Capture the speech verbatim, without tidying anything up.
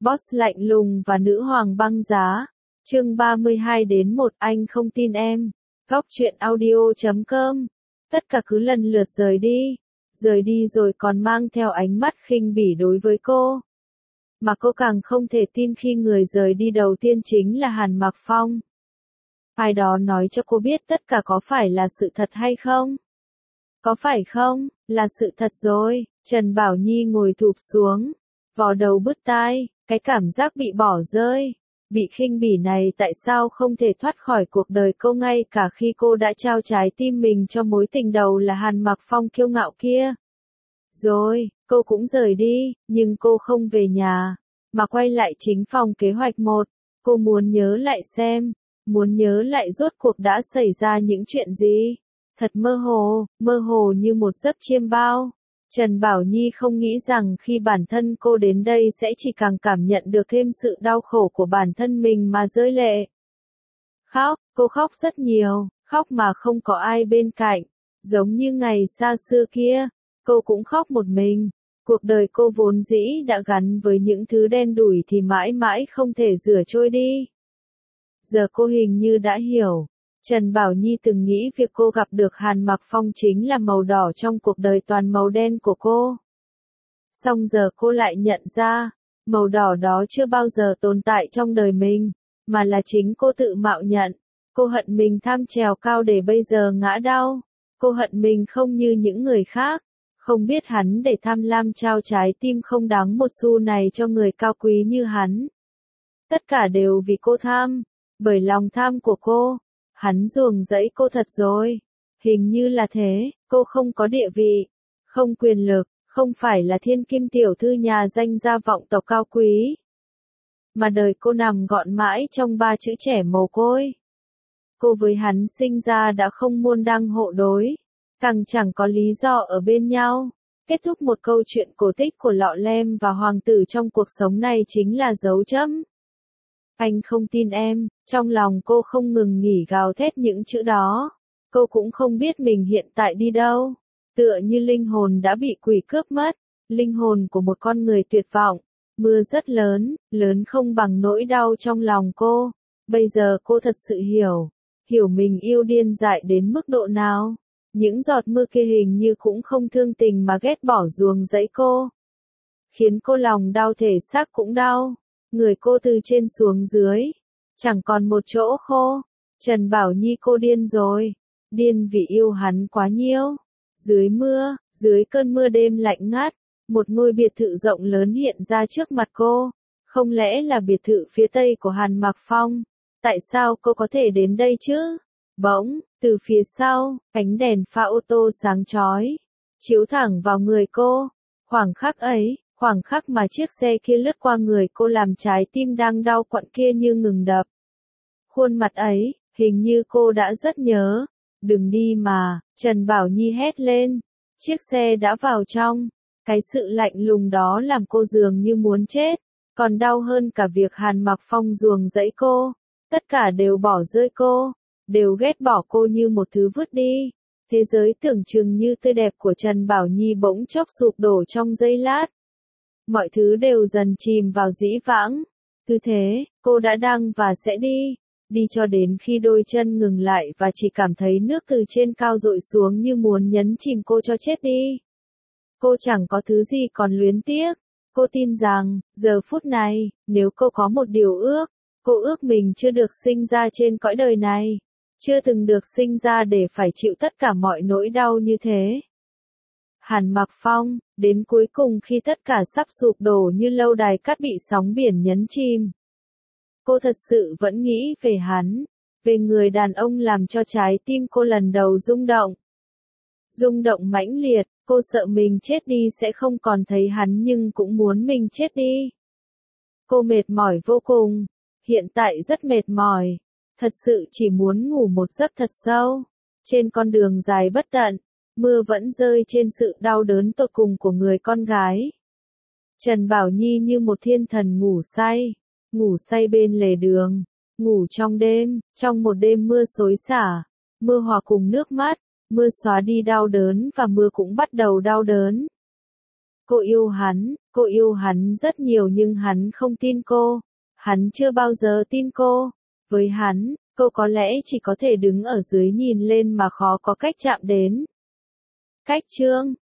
Boss lạnh lùng và nữ hoàng băng giá. Chương ba mươi hai đến một anh không tin em. Góc truyện audio chấm com. Tất cả cứ lần lượt rời đi. Rời đi rồi còn mang theo ánh mắt khinh bỉ đối với cô. Mà cô càng không thể tin khi người rời đi đầu tiên chính là Hàn Mặc Phong. Ai đó nói cho cô biết tất cả có phải là sự thật hay không? Có phải không? Là sự thật rồi. Trần Bảo Nhi ngồi thụp xuống. Vò đầu bứt tai, cái cảm giác bị bỏ rơi. Bị khinh bỉ này tại sao không thể thoát khỏi cuộc đời cô ngay cả khi cô đã trao trái tim mình cho mối tình đầu là Hàn Mặc Phong kiêu ngạo kia. Rồi, cô cũng rời đi, nhưng cô không về nhà, mà quay lại chính phòng kế hoạch một. Cô muốn nhớ lại xem, muốn nhớ lại rốt cuộc đã xảy ra những chuyện gì. Thật mơ hồ, mơ hồ như một giấc chiêm bao. Trần Bảo Nhi không nghĩ rằng khi bản thân cô đến đây sẽ chỉ càng cảm nhận được thêm sự đau khổ của bản thân mình mà rơi lệ. Khóc, cô khóc rất nhiều, khóc mà không có ai bên cạnh. Giống như ngày xa xưa kia, cô cũng khóc một mình. Cuộc đời cô vốn dĩ đã gắn với những thứ đen đủi thì mãi mãi không thể rửa trôi đi. Giờ cô hình như đã hiểu. Trần Bảo Nhi từng nghĩ việc cô gặp được Hàn Mặc Phong chính là màu đỏ trong cuộc đời toàn màu đen của cô. Song giờ cô lại nhận ra, màu đỏ đó chưa bao giờ tồn tại trong đời mình, mà là chính cô tự mạo nhận. Cô hận mình tham trèo cao để bây giờ ngã đau. Cô hận mình không như những người khác, không biết hắn để tham lam trao trái tim không đáng một xu này cho người cao quý như hắn. Tất cả đều vì cô tham, bởi lòng tham của cô. Hắn ruồng rẫy cô thật rồi. Hình như là thế, cô không có địa vị, không quyền lực, không phải là thiên kim tiểu thư nhà danh gia vọng tộc cao quý. Mà đời cô nằm gọn mãi trong ba chữ trẻ mồ côi. Cô với hắn sinh ra đã không môn đăng hộ đối, càng chẳng có lý do ở bên nhau. Kết thúc một câu chuyện cổ tích của Lọ Lem và hoàng tử trong cuộc sống này chính là dấu chấm. Anh không tin em, trong lòng cô không ngừng nghỉ gào thét những chữ đó. Cô cũng không biết mình hiện tại đi đâu. Tựa như linh hồn đã bị quỷ cướp mất. Linh hồn của một con người tuyệt vọng. Mưa rất lớn, lớn không bằng nỗi đau trong lòng cô. Bây giờ cô thật sự hiểu. Hiểu mình yêu điên dại đến mức độ nào. Những giọt mưa kia hình như cũng không thương tình mà ghét bỏ ruồng rẫy cô. Khiến cô lòng đau thể xác cũng đau. Người cô từ trên xuống dưới, chẳng còn một chỗ khô. Trần Bảo Nhi cô điên rồi, điên vì yêu hắn quá nhiều. Dưới mưa, dưới cơn mưa đêm lạnh ngắt, một ngôi biệt thự rộng lớn hiện ra trước mặt cô. Không lẽ là biệt thự phía tây của Hàn Mặc Phong? Tại sao cô có thể đến đây chứ? Bỗng, từ phía sau, ánh đèn pha ô tô sáng chói, chiếu thẳng vào người cô. Khoảng khắc ấy, khoảng khắc mà chiếc xe kia lướt qua người cô làm trái tim đang đau quặn kia như ngừng đập. Khuôn mặt ấy, hình như cô đã rất nhớ. Đừng đi mà, Trần Bảo Nhi hét lên. Chiếc xe đã vào trong. Cái sự lạnh lùng đó làm cô dường như muốn chết. Còn đau hơn cả việc Hàn Mặc Phong ruồng rẫy cô. Tất cả đều bỏ rơi cô. Đều ghét bỏ cô như một thứ vứt đi. Thế giới tưởng chừng như tươi đẹp của Trần Bảo Nhi bỗng chốc sụp đổ trong giây lát. Mọi thứ đều dần chìm vào dĩ vãng. Cứ thế, cô đã đang và sẽ đi. Đi cho đến khi đôi chân ngừng lại và chỉ cảm thấy nước từ trên cao dội xuống như muốn nhấn chìm cô cho chết đi. Cô chẳng có thứ gì còn luyến tiếc. Cô tin rằng, giờ phút này, nếu cô có một điều ước, cô ước mình chưa được sinh ra trên cõi đời này. Chưa từng được sinh ra để phải chịu tất cả mọi nỗi đau như thế. Hàn Mặc Phong, đến cuối cùng khi tất cả sắp sụp đổ như lâu đài cát bị sóng biển nhấn chìm. Cô thật sự vẫn nghĩ về hắn, về người đàn ông làm cho trái tim cô lần đầu rung động. Rung động mãnh liệt, cô sợ mình chết đi sẽ không còn thấy hắn nhưng cũng muốn mình chết đi. Cô mệt mỏi vô cùng, hiện tại rất mệt mỏi, thật sự chỉ muốn ngủ một giấc thật sâu. Trên con đường dài bất tận, mưa vẫn rơi trên sự đau đớn tột cùng của người con gái. Trần Bảo Nhi như một thiên thần ngủ say, ngủ say bên lề đường, ngủ trong đêm, trong một đêm mưa xối xả, mưa hòa cùng nước mắt, mưa xóa đi đau đớn và mưa cũng bắt đầu đau đớn. Cô yêu hắn, cô yêu hắn rất nhiều nhưng hắn không tin cô. Hắn chưa bao giờ tin cô. Với hắn, cô có lẽ chỉ có thể đứng ở dưới nhìn lên mà khó có cách chạm đến. Cách chương